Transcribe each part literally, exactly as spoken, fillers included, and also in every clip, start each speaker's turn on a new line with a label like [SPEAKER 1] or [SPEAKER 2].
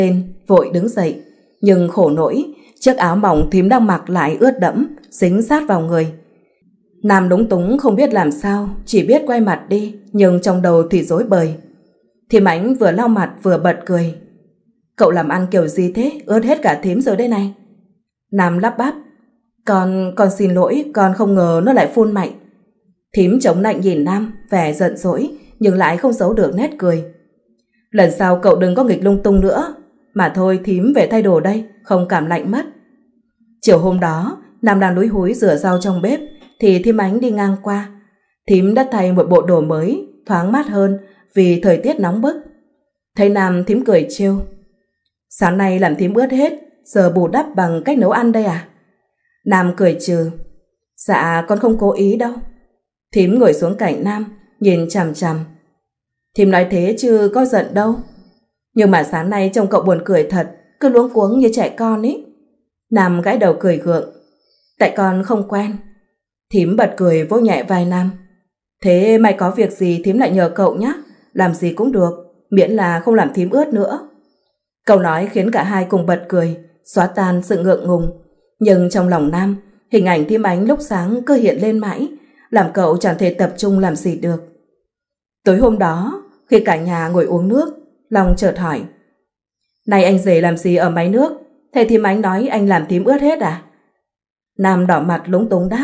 [SPEAKER 1] lên, vội đứng dậy. Nhưng khổ nỗi, chiếc áo mỏng thím đang mặc lại ướt đẫm, dính sát vào người. Nam lúng túng không biết làm sao, chỉ biết quay mặt đi, nhưng trong đầu thì rối bời. Thím Ánh vừa lau mặt vừa bật cười. Cậu làm ăn kiểu gì thế, ướt hết cả thím rồi đây này. Nam lắp bắp. Con, con xin lỗi, con không ngờ nó lại phun mạnh. Thím chống nạnh nhìn Nam, vẻ giận dỗi, nhưng lại không giấu được nét cười. Lần sau cậu đừng có nghịch lung tung nữa. Mà thôi thím về thay đồ đây, không cảm lạnh mất. Chiều hôm đó, Nam đang lúi húi rửa rau trong bếp, thì thím Ánh đi ngang qua. Thím đã thay một bộ đồ mới, thoáng mát hơn vì thời tiết nóng bức. Thấy Nam, thím cười trêu. Sáng nay làm thím ướt hết, giờ bù đắp bằng cách nấu ăn đây à? Nam cười trừ. Dạ con không cố ý đâu. Thím ngồi xuống cạnh Nam, nhìn chằm chằm. Thím nói thế chứ có giận đâu. Nhưng mà sáng nay trông cậu buồn cười thật, cứ luống cuống như trẻ con ý. Nam gãi đầu cười gượng. Tại con không quen. Thím bật cười vỗ nhẹ vai Nam. Thế mày có việc gì thím lại nhờ cậu nhé. Làm gì cũng được, miễn là không làm thím ướt nữa. Câu nói khiến cả hai cùng bật cười, xóa tan sự ngượng ngùng. Nhưng trong lòng Nam, hình ảnh thím Ánh lúc sáng cứ hiện lên mãi, làm cậu chẳng thể tập trung làm gì được. Tối hôm đó, khi cả nhà ngồi uống nước, Long chợt hỏi. Này anh rể làm gì ở máy nước? Thầy thím Ánh nói anh làm thím ướt hết à? Nam đỏ mặt lúng túng đáp.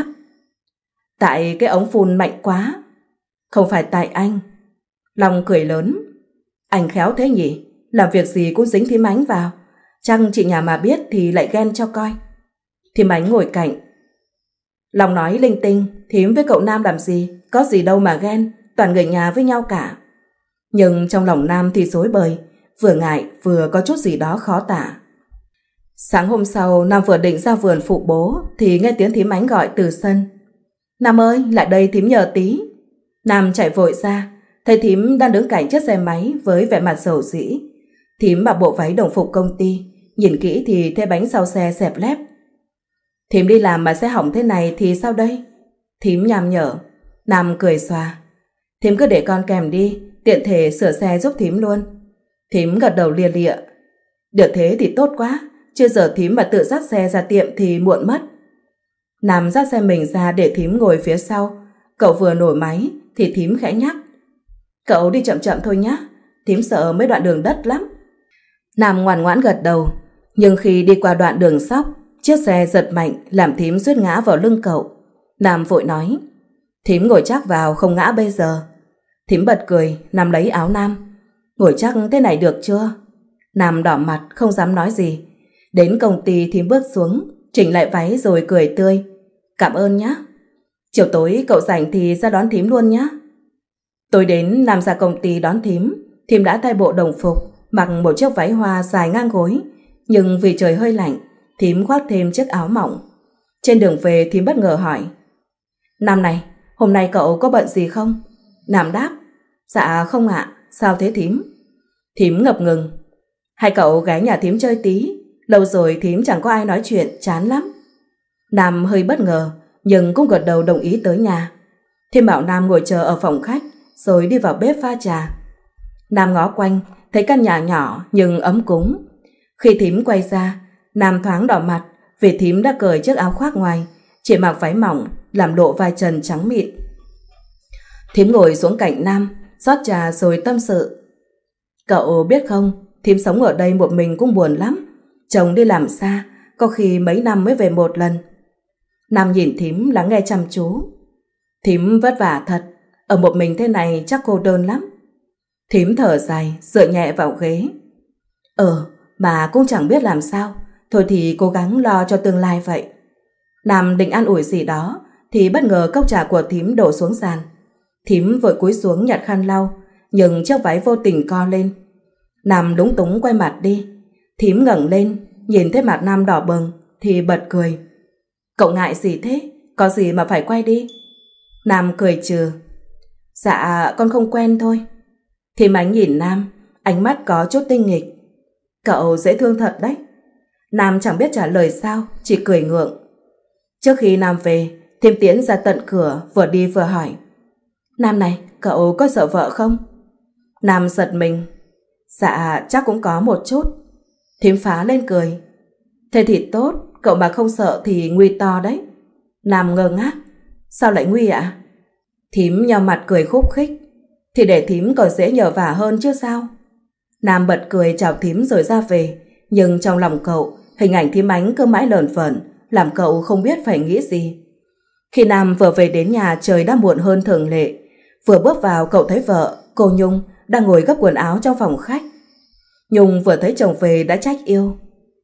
[SPEAKER 1] Tại cái ống phun mạnh quá. Không phải tại anh. Long cười lớn. Anh khéo thế nhỉ? Làm việc gì cũng dính thím Ánh vào. Chăng chị nhà mà biết thì lại ghen cho coi. Thím Ánh ngồi cạnh. Long nói linh tinh, thím với cậu Nam làm gì? Có gì đâu mà ghen, toàn người nhà với nhau cả. Nhưng trong lòng Nam thì rối bời, vừa ngại vừa có chút gì đó khó tả. Sáng hôm sau, Nam vừa định ra vườn phụ bố thì nghe tiếng thím Ánh gọi từ sân. Nam ơi, lại đây thím nhờ tí. Nam chạy vội ra, thấy thím đang đứng cạnh chiếc xe máy với vẻ mặt rầu rĩ. Thím mặc bộ váy đồng phục công ty, nhìn kỹ thì thấy bánh sau xe xẹp lép. Thím đi làm mà xe hỏng thế này thì sao đây? Thím nham nhở. Nam cười xòa. Thím cứ để con kèm đi, tiện thể sửa xe giúp thím luôn. Thím gật đầu lia lịa. Được thế thì tốt quá, chứ giờ thím mà tự dắt xe ra tiệm thì muộn mất. Nam dắt xe mình ra để thím ngồi phía sau. Cậu vừa nổ máy thì thím khẽ nhắc. Cậu đi chậm chậm thôi nhé, thím sợ mấy đoạn đường đất lắm. Nam ngoan ngoãn gật đầu. Nhưng khi đi qua đoạn đường sóc, chiếc xe giật mạnh làm thím suýt ngã vào lưng cậu. Nam vội nói. Thím ngồi chắc vào, không ngã bây giờ. Thím bật cười, Nam lấy áo Nam. Ngồi chắc thế này được chưa? Nam đỏ mặt không dám nói gì. Đến công ty thím bước xuống, chỉnh lại váy rồi cười tươi. Cảm ơn nhé. Chiều tối cậu rảnh thì ra đón thím luôn nhé. Tối đến Nam ra công ty đón thím. Thím đã thay bộ đồng phục, mặc một chiếc váy hoa dài ngang gối. Nhưng vì trời hơi lạnh, thím khoác thêm chiếc áo mỏng. Trên đường về thím bất ngờ hỏi. Nam này, hôm nay cậu có bận gì không? Nam đáp. Dạ không ạ, sao thế thím? Thím ngập ngừng. Hay cậu ghé nhà thím chơi tí, lâu rồi thím chẳng có ai nói chuyện, chán lắm. Nam hơi bất ngờ, nhưng cũng gật đầu đồng ý tới nhà. Thím bảo Nam ngồi chờ ở phòng khách, rồi đi vào bếp pha trà. Nam ngó quanh, thấy căn nhà nhỏ nhưng ấm cúng. Khi thím quay ra, Nam thoáng đỏ mặt vì thím đã cởi chiếc áo khoác ngoài, chỉ mặc váy mỏng làm lộ vai trần trắng mịn. Thím ngồi xuống cạnh Nam, rót trà rồi tâm sự. Cậu biết không, thím sống ở đây một mình cũng buồn lắm. Chồng đi làm xa, có khi mấy năm mới về một lần. Nam nhìn thím lắng nghe chăm chú. Thím vất vả thật, ở một mình thế này chắc cô đơn lắm. Thím thở dài, dựa nhẹ vào ghế. Ờ, mà cũng chẳng biết làm sao, thôi thì cố gắng lo cho tương lai vậy. Nam định an ủi gì đó thì bất ngờ cốc trà của thím đổ xuống sàn. Thím vội cúi xuống nhặt khăn lau, nhưng chiếc váy vô tình co lên. Nam lúng túng quay mặt đi. Thím ngẩng lên, nhìn thấy mặt Nam đỏ bừng thì bật cười. Cậu ngại gì thế? Có gì mà phải quay đi? Nam cười trừ. Dạ con không quen thôi. Thím Ánh nhìn Nam, ánh mắt có chút tinh nghịch. Cậu dễ thương thật đấy. Nam chẳng biết trả lời sao, chỉ cười ngượng. Trước khi Nam về, thím tiến ra tận cửa, vừa đi vừa hỏi. Nam này, cậu có sợ vợ không? Nam giật mình. Dạ chắc cũng có một chút. Thím phá lên cười. Thế thì tốt, cậu mà không sợ thì nguy to đấy. Nam ngơ ngác. Sao lại nguy ạ? À? Thím nheo mặt cười khúc khích. Thì để thím còn dễ nhờ vả hơn chứ sao. Nam bật cười chào thím rồi ra về. Nhưng trong lòng cậu, hình ảnh thím Ánh cứ mãi lởn vởn, làm cậu không biết phải nghĩ gì. Khi Nam vừa về đến nhà, trời đã muộn hơn thường lệ. Vừa bước vào, cậu thấy vợ, cô Nhung, đang ngồi gấp quần áo trong phòng khách. Nhung vừa thấy chồng về đã trách yêu.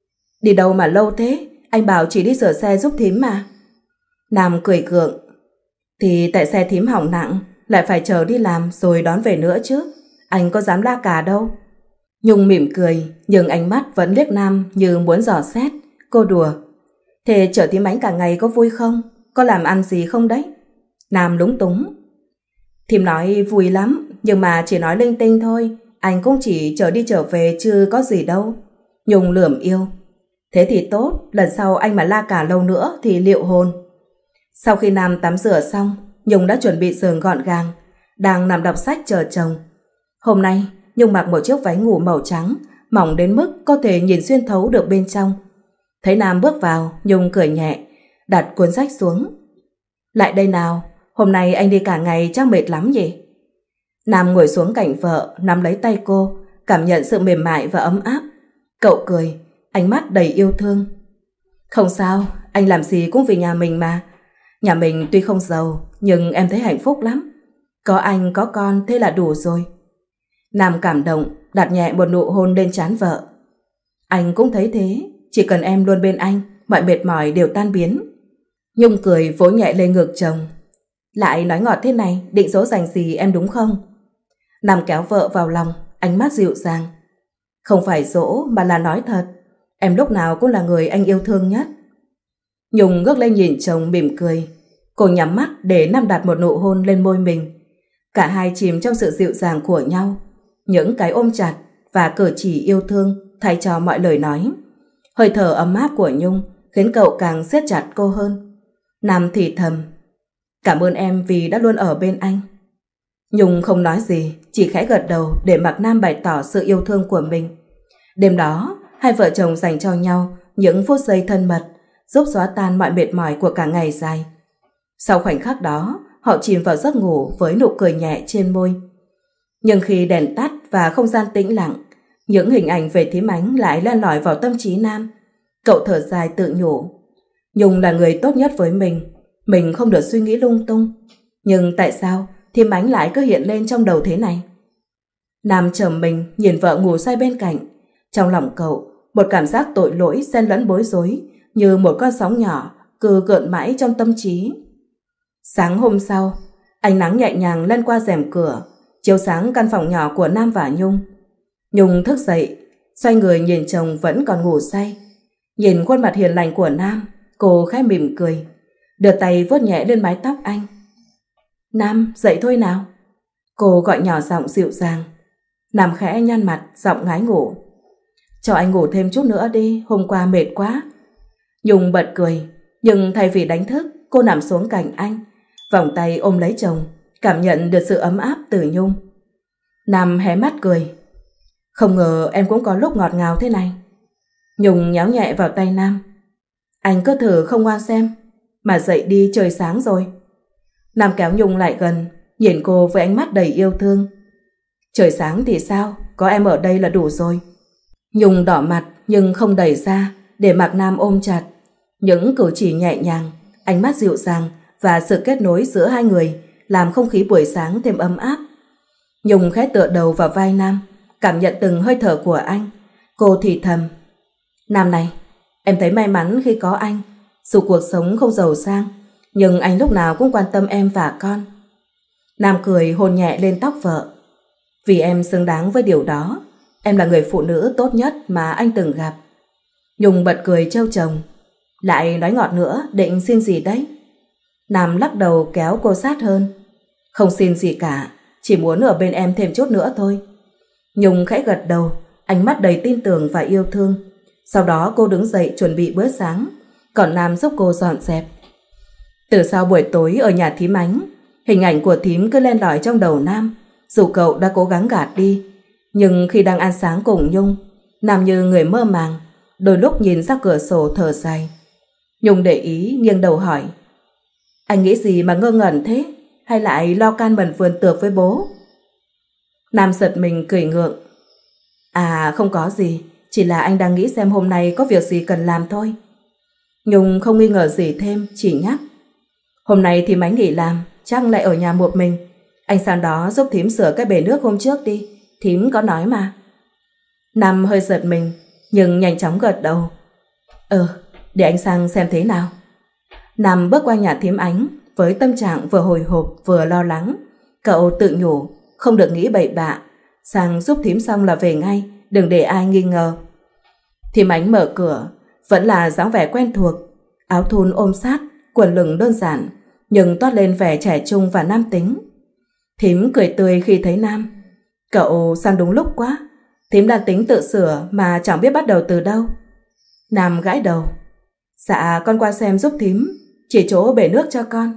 [SPEAKER 1] Đi đâu mà lâu thế? Anh bảo chỉ đi sửa xe giúp thím mà. Nam cười gượng. Thì tại xe thím hỏng nặng, lại phải chờ đi làm rồi đón về nữa chứ. Anh có dám la cà đâu. Nhung mỉm cười, nhưng ánh mắt vẫn liếc Nam như muốn dò xét. Cô đùa. Thế chở thím Ánh cả ngày có vui không? Có làm ăn gì không đấy? Nam lúng túng. Thím nói vui lắm, nhưng mà chỉ nói linh tinh thôi. Anh cũng chỉ chở đi trở về chứ có gì đâu. Nhung lườm yêu. Thế thì tốt, lần sau anh mà la cả lâu nữa thì liệu hồn. Sau khi Nam tắm rửa xong, Nhung đã chuẩn bị giường gọn gàng, đang nằm đọc sách chờ chồng. Hôm nay, Nhung mặc một chiếc váy ngủ màu trắng, mỏng đến mức có thể nhìn xuyên thấu được bên trong. Thấy Nam bước vào, Nhung cười nhẹ, đặt cuốn sách xuống. Lại đây nào, hôm nay anh đi cả ngày chắc mệt lắm nhỉ? Nam ngồi xuống cạnh vợ, nắm lấy tay cô, cảm nhận sự mềm mại và ấm áp. Cậu cười, ánh mắt đầy yêu thương. Không sao, anh làm gì cũng vì nhà mình mà. Nhà mình tuy không giàu, nhưng em thấy hạnh phúc lắm. Có anh, có con, thế là đủ rồi. Nam cảm động, đặt nhẹ một nụ hôn lên trán vợ. Anh cũng thấy thế, chỉ cần em luôn bên anh, mọi mệt mỏi đều tan biến. Nhung cười vỗ nhẹ lên ngực chồng. Lại nói ngọt thế này, định dỗ dành gì em đúng không? Nam kéo vợ vào lòng, ánh mắt dịu dàng. Không phải dỗ mà là nói thật. Em lúc nào cũng là người anh yêu thương nhất. Nhung ngước lên nhìn chồng mỉm cười. Cô nhắm mắt để Nam đặt một nụ hôn lên môi mình. Cả hai chìm trong sự dịu dàng của nhau. Những cái ôm chặt và cử chỉ yêu thương thay cho mọi lời nói. Hơi thở ấm áp của Nhung khiến cậu càng siết chặt cô hơn. Nam thì thầm. Cảm ơn em vì đã luôn ở bên anh. Nhung không nói gì, chỉ khẽ gật đầu để mặc Nam bày tỏ sự yêu thương của mình. Đêm đó, hai vợ chồng dành cho nhau những phút giây thân mật, giúp xóa tan mọi mệt mỏi của cả ngày dài. Sau khoảnh khắc đó, họ chìm vào giấc ngủ với nụ cười nhẹ trên môi. Nhưng khi đèn tắt và không gian tĩnh lặng, những hình ảnh về thím Ánh lại len lỏi vào tâm trí Nam. Cậu thở dài tự nhủ. Nhung là người tốt nhất với mình, mình không được suy nghĩ lung tung. Nhưng tại sao thím Ánh lại cứ hiện lên trong đầu thế này? Nam trầm mình nhìn vợ ngủ say bên cạnh. Trong lòng cậu, một cảm giác tội lỗi xen lẫn bối rối, như một con sóng nhỏ cứ gợn mãi trong tâm trí. Sáng hôm sau, ánh nắng nhẹ nhàng len qua rèm cửa, chiếu sáng căn phòng nhỏ của Nam và Nhung. Nhung thức dậy, xoay người nhìn chồng vẫn còn ngủ say. Nhìn khuôn mặt hiền lành của Nam, cô khẽ mỉm cười, đưa tay vuốt nhẹ lên mái tóc anh. Nam, dậy thôi nào. Cô gọi nhỏ giọng dịu dàng. Nam khẽ nhăn mặt, giọng ngái ngủ. Cho anh ngủ thêm chút nữa đi, hôm qua mệt quá. Nhung bật cười, nhưng thay vì đánh thức, cô nằm xuống cạnh anh, vòng tay ôm lấy chồng, cảm nhận được sự ấm áp từ Nhung. Nam hé mắt cười. Không ngờ em cũng có lúc ngọt ngào thế này. Nhung nhéo nhẹ vào tay Nam. Anh cứ thử không ngoan xem, mà dậy đi, trời sáng rồi. Nam kéo Nhung lại gần, nhìn cô với ánh mắt đầy yêu thương. Trời sáng thì sao, có em ở đây là đủ rồi. Nhung đỏ mặt nhưng không đẩy ra, để mặc Nam ôm chặt. Những cử chỉ nhẹ nhàng, ánh mắt dịu dàng và sự kết nối giữa hai người làm không khí buổi sáng thêm ấm áp. Nhung khẽ tựa đầu vào vai Nam, cảm nhận từng hơi thở của anh. Cô thì thầm. Nam này, em thấy may mắn khi có anh. Dù cuộc sống không giàu sang, nhưng anh lúc nào cũng quan tâm em và con. Nam cười hôn nhẹ lên tóc vợ. Vì em xứng đáng với điều đó. Em là người phụ nữ tốt nhất mà anh từng gặp. Nhung bật cười trêu chồng. Lại nói ngọt nữa, định xin gì đấy? Nam lắc đầu kéo cô sát hơn. Không xin gì cả, chỉ muốn ở bên em thêm chút nữa thôi. Nhung khẽ gật đầu, ánh mắt đầy tin tưởng và yêu thương. Sau đó cô đứng dậy chuẩn bị bữa sáng, còn Nam giúp cô dọn dẹp. Từ sau buổi tối ở nhà thím Ánh, hình ảnh của thím cứ len lỏi trong đầu Nam. Dù cậu đã cố gắng gạt đi, nhưng khi đang ăn sáng cùng Nhung, Nam như người mơ màng, đôi lúc nhìn ra cửa sổ thở dài. Nhung để ý nghiêng đầu hỏi: Anh nghĩ gì mà ngơ ngẩn thế? Hay lại lo can bẩn vườn tược với bố? Nam giật mình cười ngượng: À không có gì, chỉ là anh đang nghĩ xem hôm nay có việc gì cần làm thôi. Nhung không nghi ngờ gì thêm, chỉ nhắc: Hôm nay thì Mánh nghỉ làm, chắc lại ở nhà một mình. Anh sang đó giúp thím sửa cái bể nước hôm trước đi, thím có nói mà. Nam hơi giật mình, nhưng nhanh chóng gật đầu: Ừ, để anh sang xem thế nào. Nam bước qua nhà thím Ánh với tâm trạng vừa hồi hộp vừa lo lắng. Cậu tự nhủ không được nghĩ bậy bạ, sang giúp thím xong là về ngay, đừng để ai nghi ngờ. Thím Ánh mở cửa, vẫn là dáng vẻ quen thuộc, áo thun ôm sát, quần lửng đơn giản, nhưng toát lên vẻ trẻ trung và nam tính. Thím cười tươi khi thấy Nam. Cậu sang đúng lúc quá, thím đang tính tự sửa mà chẳng biết bắt đầu từ đâu. Nam gãi đầu: Dạ con qua xem giúp thím, chỉ chỗ bể nước cho con.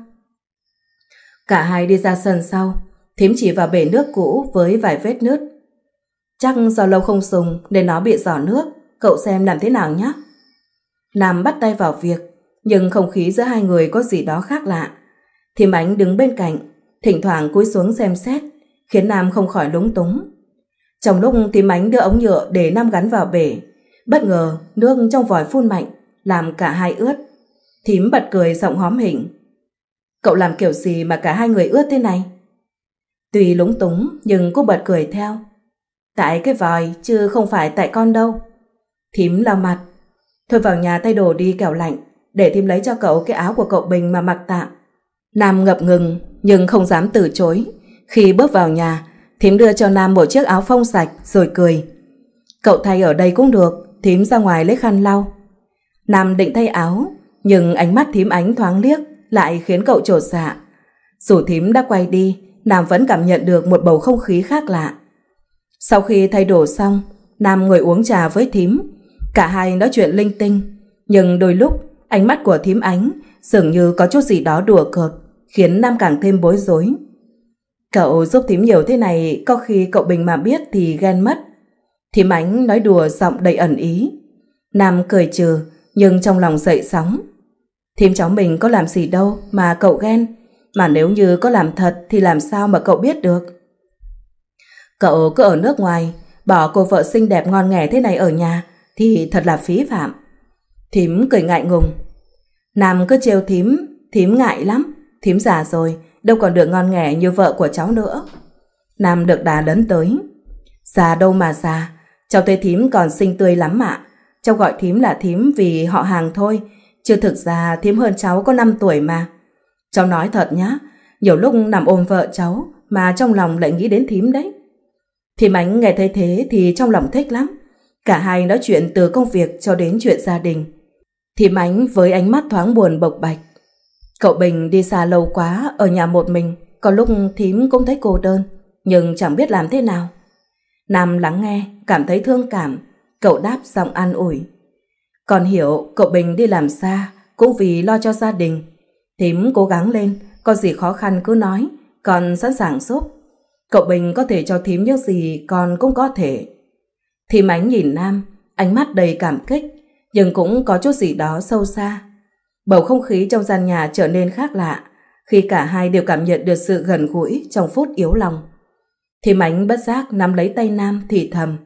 [SPEAKER 1] Cả hai đi ra sân sau, thím chỉ vào bể nước cũ với vài vết nứt. Chắc do lâu không dùng nên nó bị rò nước, cậu xem làm thế nào nhé. Nam bắt tay vào việc, nhưng không khí giữa hai người có gì đó khác lạ. Thím Ánh đứng bên cạnh, thỉnh thoảng cúi xuống xem xét, khiến Nam không khỏi lúng túng. Trong lúc thím Ánh đưa ống nhựa để Nam gắn vào bể, bất ngờ nước trong vòi phun mạnh, làm cả hai ướt. Thím bật cười giọng hóm hỉnh: Cậu làm kiểu gì mà cả hai người ướt thế này? Tuy lúng túng nhưng cô bật cười theo: Tại cái vòi chứ không phải tại con đâu. Thím lau mặt: Thôi vào nhà thay đồ đi kẻo lạnh, để thím lấy cho cậu cái áo của cậu Bình mà mặc tạm. Nam ngập ngừng nhưng không dám từ chối. Khi bước vào nhà, thím đưa cho Nam một chiếc áo phông sạch rồi cười: Cậu thay ở đây cũng được, thím ra ngoài lấy khăn lau. Nam định thay áo, nhưng ánh mắt thím Ánh thoáng liếc lại khiến cậu chột dạ. Dù thím đã quay đi, Nam vẫn cảm nhận được một bầu không khí khác lạ. Sau khi thay đồ xong, Nam ngồi uống trà với thím. Cả hai nói chuyện linh tinh, nhưng đôi lúc ánh mắt của thím Ánh dường như có chút gì đó đùa cợt, khiến Nam càng thêm bối rối. Cậu giúp thím nhiều thế này, có khi cậu Bình mà biết thì ghen mất. Thím Ánh nói đùa giọng đầy ẩn ý. Nam cười trừ, nhưng trong lòng dậy sóng. Thím cháu mình có làm gì đâu mà cậu ghen, mà nếu như có làm thật thì làm sao mà cậu biết được. Cậu cứ ở nước ngoài, bỏ cô vợ xinh đẹp ngon nghẻ thế này ở nhà thì thật là phí phạm. Thím cười ngại ngùng. Nam cứ trêu thím, thím ngại lắm, thím già rồi, đâu còn được ngon nghẻ như vợ của cháu nữa. Nam được đà lấn tới. Già đâu mà già, cháu thấy thím còn xinh tươi lắm ạ. Cháu gọi thím là thím vì họ hàng thôi, chứ thực ra thím hơn cháu có năm tuổi mà. Cháu nói thật nhá, nhiều lúc nằm ôm vợ cháu mà trong lòng lại nghĩ đến thím đấy. Thím Ánh nghe thấy thế thì trong lòng thích lắm. Cả hai nói chuyện từ công việc cho đến chuyện gia đình. Thím Ánh với ánh mắt thoáng buồn bộc bạch: Cậu Bình đi xa lâu quá, ở nhà một mình, có lúc thím cũng thấy cô đơn, nhưng chẳng biết làm thế nào. Nam lắng nghe, cảm thấy thương cảm. Cậu đáp giọng an ủi: Con hiểu cậu Bình đi làm xa cũng vì lo cho gia đình. Thím cố gắng lên, có gì khó khăn cứ nói, con sẵn sàng giúp. Cậu Bình có thể cho thím những gì con cũng có thể. Thím Ánh nhìn Nam, ánh mắt đầy cảm kích, nhưng cũng có chút gì đó sâu xa. Bầu không khí trong gian nhà trở nên khác lạ khi cả hai đều cảm nhận được sự gần gũi trong phút yếu lòng. Thím Ánh bất giác nắm lấy tay Nam thì thầm: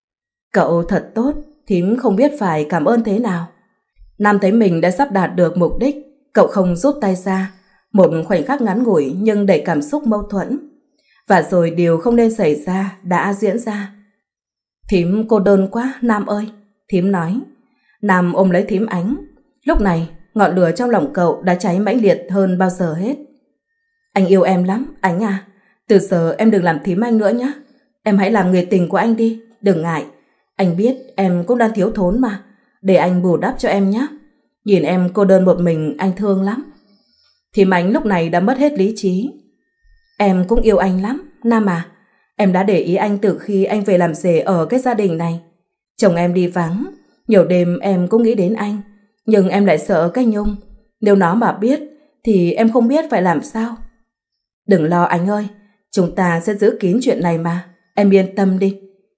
[SPEAKER 1] Cậu thật tốt, thím không biết phải cảm ơn thế nào. Nam thấy mình đã sắp đạt được mục đích, cậu không rút tay ra. Một khoảnh khắc ngắn ngủi nhưng đầy cảm xúc mâu thuẫn. Và rồi điều không nên xảy ra đã diễn ra. Thím cô đơn quá Nam ơi, thím nói. Nam ôm lấy thím Ánh. Lúc này ngọn lửa trong lòng cậu đã cháy mãnh liệt hơn bao giờ hết. Anh yêu em lắm, Ánh à. Từ giờ em đừng làm thím anh nữa nhé. Em hãy làm người tình của anh đi, đừng ngại. Anh biết em cũng đang thiếu thốn mà, để anh bù đắp cho em nhé. Nhìn em cô đơn một mình anh thương lắm. Thím Ánh lúc này đã mất hết lý trí. Em cũng yêu anh lắm, Nam à. Em đã để ý anh từ khi anh về làm rể ở cái gia đình này. Chồng em đi vắng, nhiều đêm em cũng nghĩ đến anh. Nhưng em lại sợ cái Nhung. Nếu nó mà biết thì em không biết phải làm sao. Đừng lo anh ơi, chúng ta sẽ giữ kín chuyện này mà, em yên tâm đi.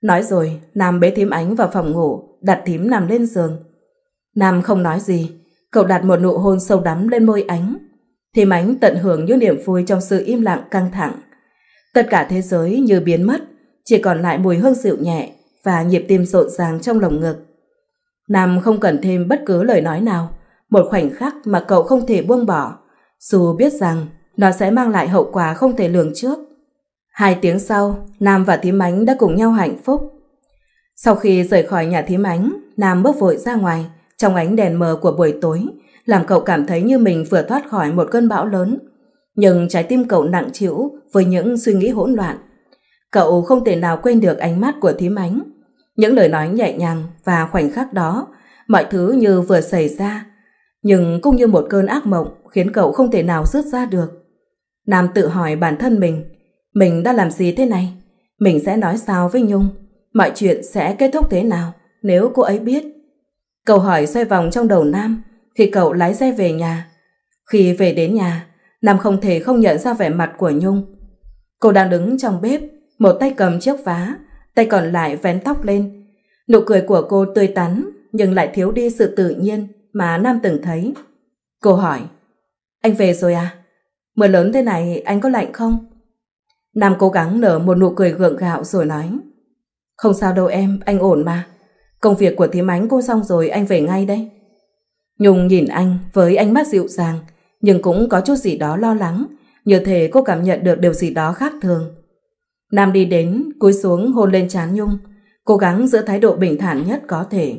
[SPEAKER 1] Nói rồi, Nam bế thím Ánh vào phòng ngủ, đặt thím nằm lên giường. Nam không nói gì, cậu đặt một nụ hôn sâu đắm lên môi Ánh. Thím Ánh tận hưởng những niềm vui trong sự im lặng căng thẳng. Tất cả thế giới như biến mất, chỉ còn lại mùi hương dịu nhẹ và nhịp tim rộn ràng trong lồng ngực. Nam không cần thêm bất cứ lời nói nào, một khoảnh khắc mà cậu không thể buông bỏ, dù biết rằng nó sẽ mang lại hậu quả không thể lường trước. Hai tiếng sau, Nam và thím Ánh đã cùng nhau hạnh phúc. Sau khi rời khỏi nhà thím Ánh, Nam bước vội ra ngoài, trong ánh đèn mờ của buổi tối, làm cậu cảm thấy như mình vừa thoát khỏi một cơn bão lớn. Nhưng trái tim cậu nặng trĩu với những suy nghĩ hỗn loạn. Cậu không thể nào quên được ánh mắt của thím Ánh, những lời nói nhẹ nhàng và khoảnh khắc đó, mọi thứ như vừa xảy ra, nhưng cũng như một cơn ác mộng khiến cậu không thể nào dứt ra được. Nam tự hỏi bản thân mình, mình đã làm gì thế này? Mình sẽ nói sao với Nhung? Mọi chuyện sẽ kết thúc thế nào nếu cô ấy biết? Câu hỏi xoay vòng trong đầu Nam khi cậu lái xe về nhà. Khi về đến nhà, Nam không thể không nhận ra vẻ mặt của Nhung. Cô đang đứng trong bếp, một tay cầm chiếc vá, tay còn lại vén tóc lên. Nụ cười của cô tươi tắn nhưng lại thiếu đi sự tự nhiên mà Nam từng thấy. Cô hỏi, anh về rồi à? Mưa lớn thế này anh có lạnh không? Nam cố gắng nở một nụ cười gượng gạo rồi nói, không sao đâu em, anh ổn mà. Công việc của thím Ánh cũng xong rồi, anh về ngay đây. Nhung nhìn anh với ánh mắt dịu dàng, nhưng cũng có chút gì đó lo lắng, như thể cô cảm nhận được điều gì đó khác thường. Nam đi đến, cúi xuống hôn lên trán Nhung, cố gắng giữ thái độ bình thản nhất có thể.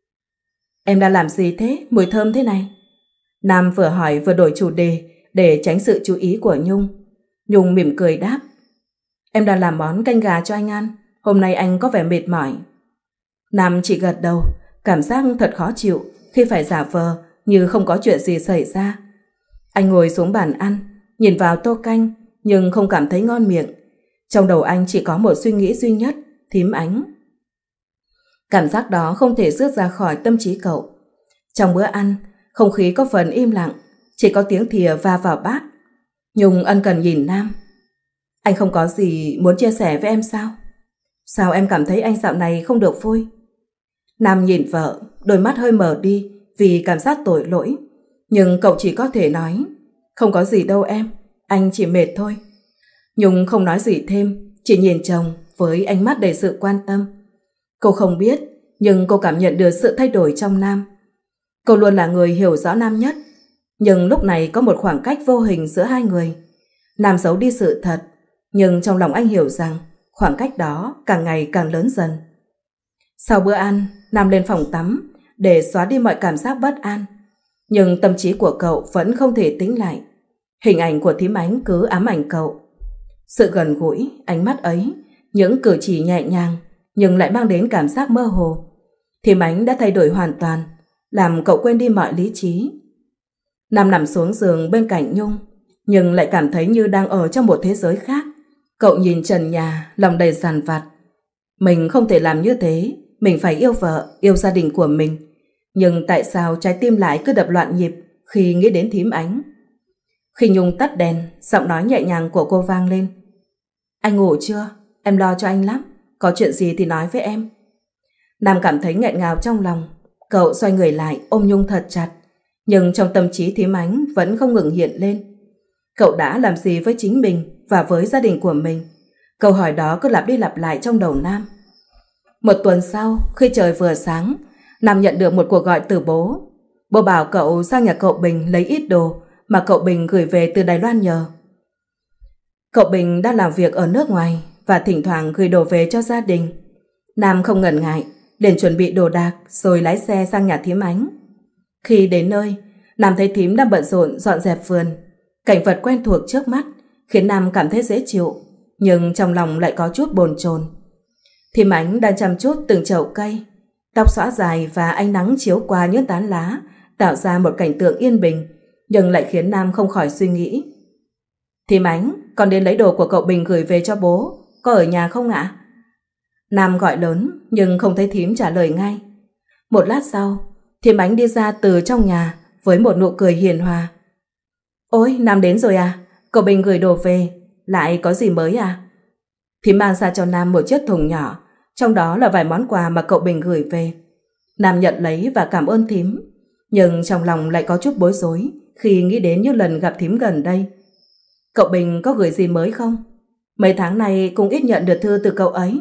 [SPEAKER 1] Em đã làm gì thế, mùi thơm thế này? Nam vừa hỏi vừa đổi chủ đề để tránh sự chú ý của Nhung. Nhung mỉm cười đáp, em đang làm món canh gà cho anh ăn, hôm nay anh có vẻ mệt mỏi. Nam chỉ gật đầu, cảm giác thật khó chịu khi phải giả vờ như không có chuyện gì xảy ra. Anh ngồi xuống bàn ăn, nhìn vào tô canh nhưng không cảm thấy ngon miệng. Trong đầu anh chỉ có một suy nghĩ duy nhất, thím Ánh. Cảm giác đó không thể rước ra khỏi tâm trí cậu. Trong bữa ăn, không khí có phần im lặng, chỉ có tiếng thìa va vào bát. Nhung ân cần nhìn Nam. Anh không có gì muốn chia sẻ với em sao? Sao em cảm thấy anh dạo này không được vui? Nam nhìn vợ, đôi mắt hơi mờ đi vì cảm giác tội lỗi. Nhưng cậu chỉ có thể nói, không có gì đâu em, anh chỉ mệt thôi. Nhung không nói gì thêm, chỉ nhìn chồng với ánh mắt đầy sự quan tâm. Cô không biết, nhưng cô cảm nhận được sự thay đổi trong Nam. Cô luôn là người hiểu rõ Nam nhất, nhưng lúc này có một khoảng cách vô hình giữa hai người. Nam giấu đi sự thật, nhưng trong lòng anh hiểu rằng khoảng cách đó càng ngày càng lớn dần. Sau bữa ăn, Nam lên phòng tắm để xóa đi mọi cảm giác bất an. Nhưng tâm trí của cậu vẫn không thể tĩnh lại. Hình ảnh của thím Ánh cứ ám ảnh cậu. Sự gần gũi, ánh mắt ấy, những cử chỉ nhẹ nhàng nhưng lại mang đến cảm giác mơ hồ. Thím Ánh đã thay đổi hoàn toàn, làm cậu quên đi mọi lý trí. Nam nằm xuống giường bên cạnh Nhung, nhưng lại cảm thấy như đang ở trong một thế giới khác. Cậu nhìn trần nhà, lòng đầy dằn vặt. Mình không thể làm như thế, mình phải yêu vợ, yêu gia đình của mình. Nhưng tại sao trái tim lại cứ đập loạn nhịp khi nghĩ đến thím Ánh? Khi Nhung tắt đèn, giọng nói nhẹ nhàng của cô vang lên. Anh ngủ chưa? Em lo cho anh lắm. Có chuyện gì thì nói với em. Nam cảm thấy nghẹn ngào trong lòng. Cậu xoay người lại ôm Nhung thật chặt. Nhưng trong tâm trí thím Ánh vẫn không ngừng hiện lên. Cậu đã làm gì với chính mình và với gia đình của mình? Câu hỏi đó cứ lặp đi lặp lại trong đầu Nam. Một tuần sau, khi trời vừa sáng, Nam nhận được một cuộc gọi từ bố. Bố bảo cậu sang nhà cậu Bình lấy ít đồ mà cậu Bình gửi về từ Đài Loan nhờ. Cậu Bình đang làm việc ở nước ngoài và thỉnh thoảng gửi đồ về cho gia đình. Nam không ngần ngại, liền chuẩn bị đồ đạc rồi lái xe sang nhà thím Ánh. Khi đến nơi, Nam thấy thím đang bận rộn dọn dẹp vườn. Cảnh vật quen thuộc trước mắt khiến Nam cảm thấy dễ chịu, nhưng trong lòng lại có chút bồn chồn. Thím Ánh đang chăm chút từng chậu cây, tóc xõa dài và ánh nắng chiếu qua những tán lá tạo ra một cảnh tượng yên bình, nhưng lại khiến Nam không khỏi suy nghĩ. Thím Ánh, con đến lấy đồ của cậu Bình gửi về cho bố, có ở nhà không ạ? Nam gọi lớn nhưng không thấy thím trả lời ngay. Một lát sau, thím Ánh đi ra từ trong nhà với một nụ cười hiền hòa. Ôi, Nam đến rồi à? Cậu Bình gửi đồ về, lại có gì mới à? Thím mang ra cho Nam một chiếc thùng nhỏ, trong đó là vài món quà mà cậu Bình gửi về. Nam nhận lấy và cảm ơn thím, nhưng trong lòng lại có chút bối rối khi nghĩ đến những lần gặp thím gần đây. Cậu Bình có gửi gì mới không? Mấy tháng này cũng ít nhận được thư từ cậu ấy.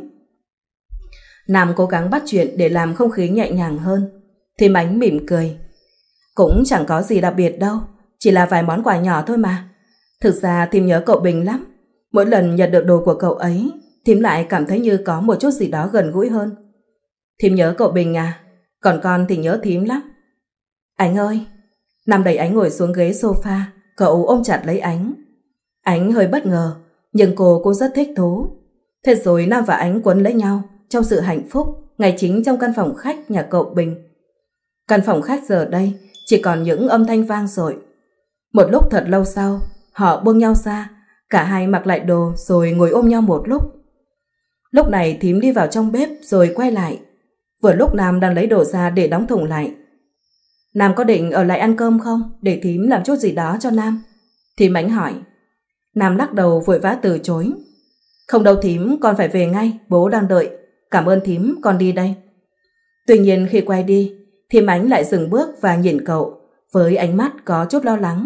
[SPEAKER 1] Nam cố gắng bắt chuyện để làm không khí nhẹ nhàng hơn. Thím Ánh mỉm cười. Cũng chẳng có gì đặc biệt đâu, chỉ là vài món quà nhỏ thôi mà. Thực ra thím nhớ cậu Bình lắm. Mỗi lần nhận được đồ của cậu ấy, thím lại cảm thấy như có một chút gì đó gần gũi hơn. Thím nhớ cậu Bình à? Còn con thì nhớ thím lắm. Ánh ơi! Nam đẩy Ánh ngồi xuống ghế sofa, cậu ôm chặt lấy Ánh. Ánh hơi bất ngờ, nhưng cô cũng rất thích thú. Thế rồi Nam và Ánh quấn lấy nhau trong sự hạnh phúc, ngay chính trong căn phòng khách nhà cậu Bình. Căn phòng khách giờ đây chỉ còn những âm thanh vang dội. Một lúc thật lâu sau, họ buông nhau ra, cả hai mặc lại đồ rồi ngồi ôm nhau một lúc. Lúc này thím đi vào trong bếp rồi quay lại. Vừa lúc Nam đang lấy đồ ra để đóng thùng lại. Nam có định ở lại ăn cơm không, để thím làm chút gì đó cho Nam? Thím Ánh hỏi. Nam lắc đầu vội vã từ chối. Không đâu thím, con phải về ngay, bố đang đợi. Cảm ơn thím, con đi đây. Tuy nhiên khi quay đi, thím Ánh lại dừng bước và nhìn cậu với ánh mắt có chút lo lắng.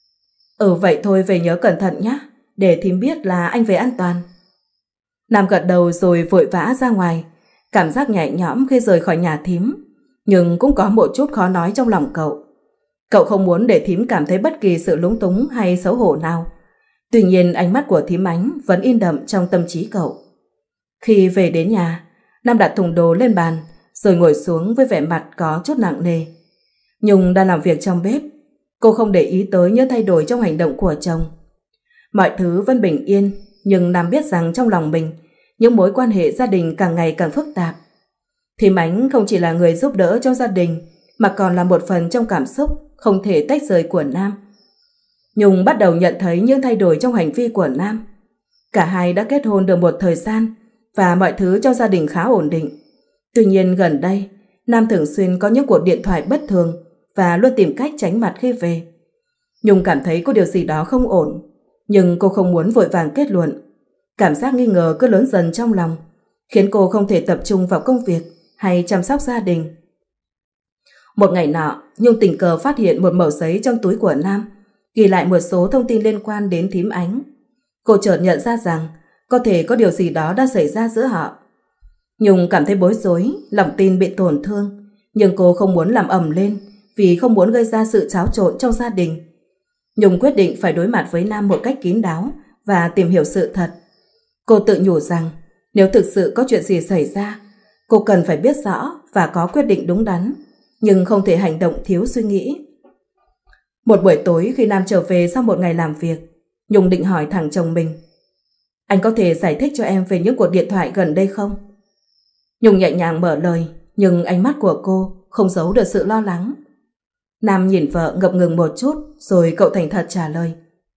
[SPEAKER 1] Ừ vậy thôi, về nhớ cẩn thận nhé, để thím biết là anh về an toàn. Nam gật đầu rồi vội vã ra ngoài, cảm giác nhẹ nhõm khi rời khỏi nhà thím, nhưng cũng có một chút khó nói trong lòng cậu. Cậu không muốn để thím cảm thấy bất kỳ sự lúng túng hay xấu hổ nào. Tuy nhiên ánh mắt của thím Ánh vẫn in đậm trong tâm trí cậu. Khi về đến nhà, Nam đặt thùng đồ lên bàn rồi ngồi xuống với vẻ mặt có chút nặng nề. Nhung đang làm việc trong bếp. Cô không để ý tới những thay đổi trong hành động của chồng. Mọi thứ vẫn bình yên, nhưng Nam biết rằng trong lòng mình, những mối quan hệ gia đình càng ngày càng phức tạp. Thím Ánh không chỉ là người giúp đỡ trong gia đình, mà còn là một phần trong cảm xúc không thể tách rời của Nam. Nhung bắt đầu nhận thấy những thay đổi trong hành vi của Nam. Cả hai đã kết hôn được một thời gian và mọi thứ trong gia đình khá ổn định. Tuy nhiên gần đây, Nam thường xuyên có những cuộc điện thoại bất thường và luôn tìm cách tránh mặt khi về. Nhung cảm thấy có điều gì đó không ổn, nhưng cô không muốn vội vàng kết luận. Cảm giác nghi ngờ cứ lớn dần trong lòng, khiến cô không thể tập trung vào công việc hay chăm sóc gia đình. Một ngày nọ, Nhung tình cờ phát hiện một mẩu giấy trong túi của Nam, ghi lại một số thông tin liên quan đến thím Ánh. Cô chợt nhận ra rằng có thể có điều gì đó đã xảy ra giữa họ. Nhung cảm thấy bối rối, lòng tin bị tổn thương, nhưng cô không muốn làm ầm lên vì không muốn gây ra sự xáo trộn trong gia đình. Nhung quyết định phải đối mặt với Nam một cách kín đáo và tìm hiểu sự thật. Cô tự nhủ rằng nếu thực sự có chuyện gì xảy ra, cô cần phải biết rõ và có quyết định đúng đắn, nhưng không thể hành động thiếu suy nghĩ. Một buổi tối khi Nam trở về sau một ngày làm việc, Nhung định hỏi thẳng chồng mình. Anh có thể giải thích cho em về những cuộc điện thoại gần đây không? Nhung nhẹ nhàng mở lời, nhưng ánh mắt của cô không giấu được sự lo lắng. Nam nhìn vợ ngập ngừng một chút, rồi cậu thành thật trả lời.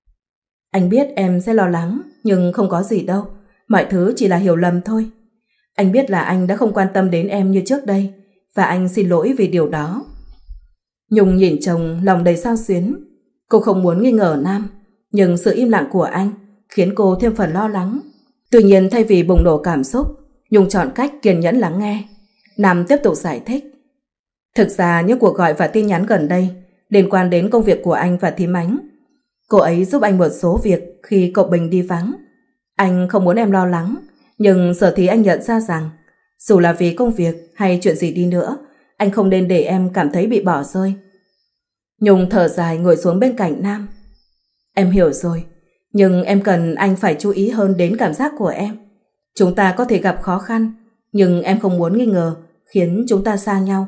[SPEAKER 1] Anh biết em sẽ lo lắng, nhưng không có gì đâu, mọi thứ chỉ là hiểu lầm thôi. Anh biết là anh đã không quan tâm đến em như trước đây, và anh xin lỗi vì điều đó. Nhung nhìn chồng lòng đầy xao xuyến. Cô không muốn nghi ngờ Nam, nhưng sự im lặng của anh khiến cô thêm phần lo lắng. Tuy nhiên thay vì bùng nổ cảm xúc, Nhung chọn cách kiên nhẫn lắng nghe. Nam tiếp tục giải thích. Thực ra những cuộc gọi và tin nhắn gần đây liên quan đến công việc của anh và thím Ánh. Cô ấy giúp anh một số việc khi cậu Bình đi vắng. Anh không muốn em lo lắng, nhưng giờ thì anh nhận ra rằng dù là vì công việc hay chuyện gì đi nữa, anh không nên để em cảm thấy bị bỏ rơi. Nhung thở dài ngồi xuống bên cạnh Nam. Em hiểu rồi, nhưng em cần anh phải chú ý hơn đến cảm giác của em. Chúng ta có thể gặp khó khăn, nhưng em không muốn nghi ngờ khiến chúng ta xa nhau.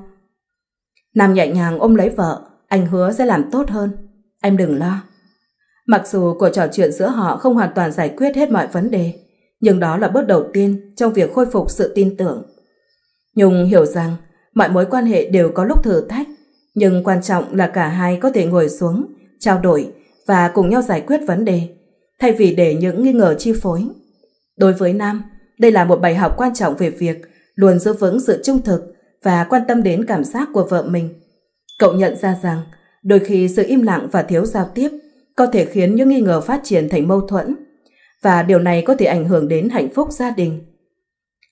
[SPEAKER 1] Nam nhẹ nhàng ôm lấy vợ, anh hứa sẽ làm tốt hơn. Em đừng lo. Mặc dù cuộc trò chuyện giữa họ không hoàn toàn giải quyết hết mọi vấn đề, nhưng đó là bước đầu tiên trong việc khôi phục sự tin tưởng. Nhung hiểu rằng mọi mối quan hệ đều có lúc thử thách, nhưng quan trọng là cả hai có thể ngồi xuống, trao đổi và cùng nhau giải quyết vấn đề, thay vì để những nghi ngờ chi phối. Đối với Nam, đây là một bài học quan trọng về việc luôn giữ vững sự trung thực và quan tâm đến cảm giác của vợ mình. Cậu nhận ra rằng đôi khi sự im lặng và thiếu giao tiếp có thể khiến những nghi ngờ phát triển thành mâu thuẫn, và điều này có thể ảnh hưởng đến hạnh phúc gia đình.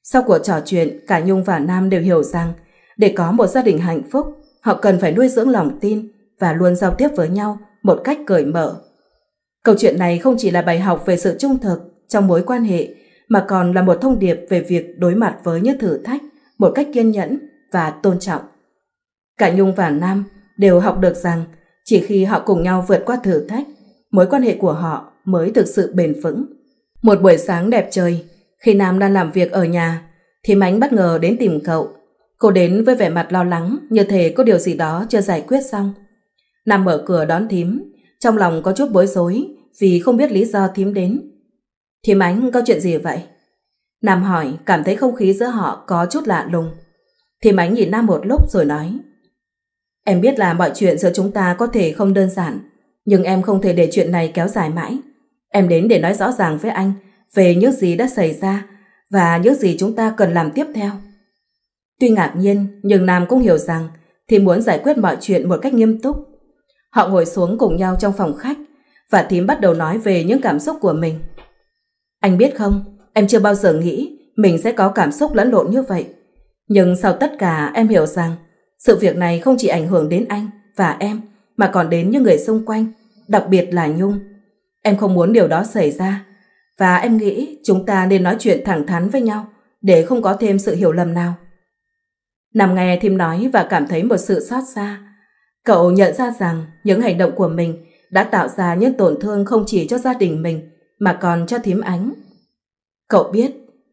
[SPEAKER 1] Sau cuộc trò chuyện, cả Nhung và Nam đều hiểu rằng để có một gia đình hạnh phúc, họ cần phải nuôi dưỡng lòng tin và luôn giao tiếp với nhau một cách cởi mở. Câu chuyện này không chỉ là bài học về sự trung thực trong mối quan hệ, mà còn là một thông điệp về việc đối mặt với những thử thách một cách kiên nhẫn và tôn trọng. Cả Nhung và Nam đều học được rằng chỉ khi họ cùng nhau vượt qua thử thách, mối quan hệ của họ mới thực sự bền vững. Một buổi sáng đẹp trời, khi Nam đang làm việc ở nhà, thì Ánh bất ngờ đến tìm cậu. Cô đến với vẻ mặt lo lắng, như thể có điều gì đó chưa giải quyết xong. Nam mở cửa đón thím, trong lòng có chút bối rối vì không biết lý do thím đến. Thím Ánh, có chuyện gì vậy? Nam hỏi, cảm thấy không khí giữa họ có chút lạ lùng. Thím Ánh nhìn Nam một lúc rồi nói: Em biết là mọi chuyện giữa chúng ta có thể không đơn giản, nhưng em không thể để chuyện này kéo dài mãi. Em đến để nói rõ ràng với anh về những gì đã xảy ra và những gì chúng ta cần làm tiếp theo. Tuy ngạc nhiên, nhưng Nam cũng hiểu rằng thím muốn giải quyết mọi chuyện một cách nghiêm túc. Họ ngồi xuống cùng nhau trong phòng khách và thím bắt đầu nói về những cảm xúc của mình. Anh biết không, em chưa bao giờ nghĩ mình sẽ có cảm xúc lẫn lộn như vậy. Nhưng sau tất cả em hiểu rằng sự việc này không chỉ ảnh hưởng đến anh và em, mà còn đến những người xung quanh, đặc biệt là Nhung. Em không muốn điều đó xảy ra, và em nghĩ chúng ta nên nói chuyện thẳng thắn với nhau để không có thêm sự hiểu lầm nào. Nam nghe thím nói và cảm thấy một sự xót xa. Cậu nhận ra rằng những hành động của mình đã tạo ra những tổn thương không chỉ cho gia đình mình mà còn cho thím Ánh. Cậu biết,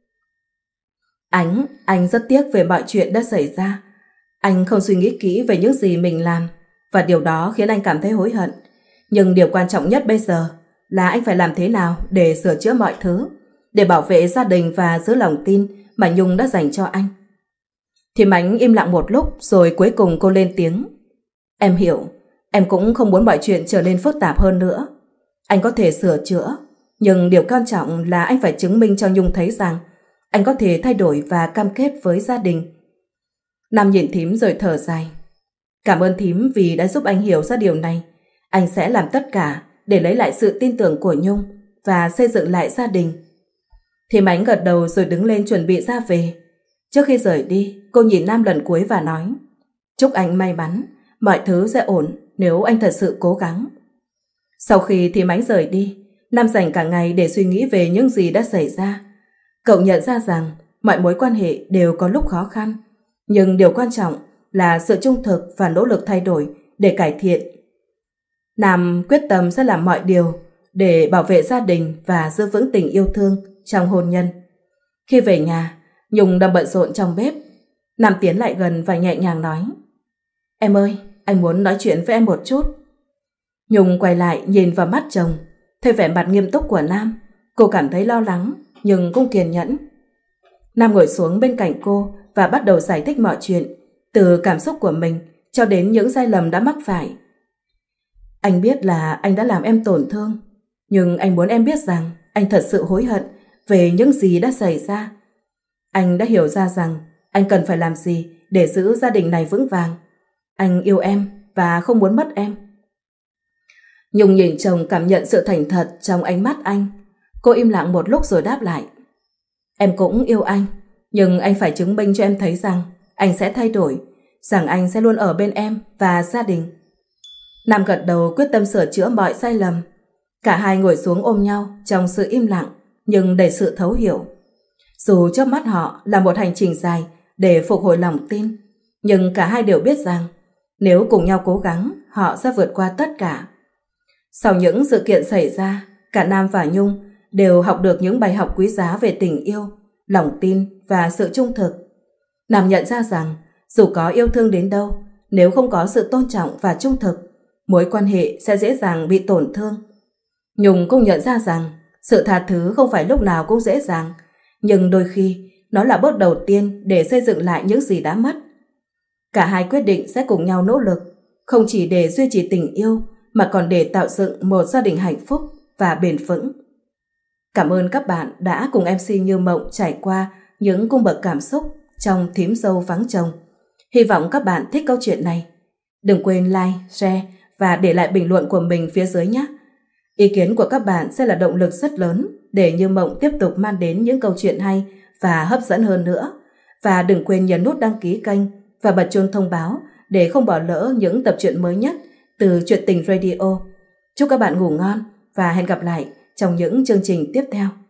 [SPEAKER 1] Ánh, anh rất tiếc về mọi chuyện đã xảy ra. Anh không suy nghĩ kỹ về những gì mình làm, và điều đó khiến anh cảm thấy hối hận. Nhưng điều quan trọng nhất bây giờ là anh phải làm thế nào để sửa chữa mọi thứ, để bảo vệ gia đình và giữ lòng tin mà Nhung đã dành cho anh. Thím Ánh im lặng một lúc rồi cuối cùng cô lên tiếng. Em hiểu, em cũng không muốn mọi chuyện trở nên phức tạp hơn nữa. Anh có thể sửa chữa, nhưng điều quan trọng là anh phải chứng minh cho Nhung thấy rằng anh có thể thay đổi và cam kết với gia đình. Nam nhìn thím rồi thở dài. Cảm ơn thím vì đã giúp anh hiểu ra điều này. Anh sẽ làm tất cả để lấy lại sự tin tưởng của Nhung và xây dựng lại gia đình. Thím Ánh gật đầu rồi đứng lên chuẩn bị ra về. Trước khi rời đi, cô nhìn Nam lần cuối và nói: Chúc anh may mắn, mọi thứ sẽ ổn nếu anh thật sự cố gắng. Sau khi thím Ánh rời đi, Nam dành cả ngày để suy nghĩ về những gì đã xảy ra. Cậu nhận ra rằng mọi mối quan hệ đều có lúc khó khăn, nhưng điều quan trọng là sự trung thực và nỗ lực thay đổi để cải thiện. Nam quyết tâm sẽ làm mọi điều để bảo vệ gia đình và giữ vững tình yêu thương trong hôn nhân. Khi về nhà, Nhung đang bận rộn trong bếp. Nam tiến lại gần và nhẹ nhàng nói: Em ơi, anh muốn nói chuyện với em một chút. Nhung quay lại nhìn vào mắt chồng, thấy vẻ mặt nghiêm túc của Nam. Cô cảm thấy lo lắng nhưng cũng kiên nhẫn. Nam ngồi xuống bên cạnh cô và bắt đầu giải thích mọi chuyện, từ cảm xúc của mình cho đến những sai lầm đã mắc phải. Anh biết là anh đã làm em tổn thương, nhưng anh muốn em biết rằng anh thật sự hối hận về những gì đã xảy ra. Anh đã hiểu ra rằng anh cần phải làm gì để giữ gia đình này vững vàng. Anh yêu em và không muốn mất em. Nhung nhìn chồng, cảm nhận sự thành thật trong ánh mắt anh. Cô im lặng một lúc rồi đáp lại: Em cũng yêu anh, nhưng anh phải chứng minh cho em thấy rằng anh sẽ thay đổi, rằng anh sẽ luôn ở bên em và gia đình. Nam gật đầu quyết tâm sửa chữa mọi sai lầm. Cả hai ngồi xuống ôm nhau trong sự im lặng nhưng đầy sự thấu hiểu. Dù trước mắt họ là một hành trình dài để phục hồi lòng tin, nhưng cả hai đều biết rằng nếu cùng nhau cố gắng, họ sẽ vượt qua tất cả. Sau những sự kiện xảy ra, cả Nam và Nhung đều học được những bài học quý giá về tình yêu, lòng tin và sự trung thực. Nam nhận ra rằng dù có yêu thương đến đâu, nếu không có sự tôn trọng và trung thực, mối quan hệ sẽ dễ dàng bị tổn thương. Nhung cũng nhận ra rằng sự tha thứ không phải lúc nào cũng dễ dàng, nhưng đôi khi nó là bước đầu tiên để xây dựng lại những gì đã mất. Cả hai quyết định sẽ cùng nhau nỗ lực, không chỉ để duy trì tình yêu mà còn để tạo dựng một gia đình hạnh phúc và bền vững. Cảm ơn các bạn đã cùng em xê Như Mộng trải qua những cung bậc cảm xúc trong Thím Dâu Vắng Chồng. Hy vọng các bạn thích câu chuyện này. Đừng quên like, share và để lại bình luận của mình phía dưới nhé. Ý kiến của các bạn sẽ là động lực rất lớn để Như Mộng tiếp tục mang đến những câu chuyện hay và hấp dẫn hơn nữa. Và đừng quên nhấn nút đăng ký kênh và bật chuông thông báo để không bỏ lỡ những tập truyện mới nhất từ Chuyện Tình Radio. Chúc các bạn ngủ ngon và hẹn gặp lại trong những chương trình tiếp theo.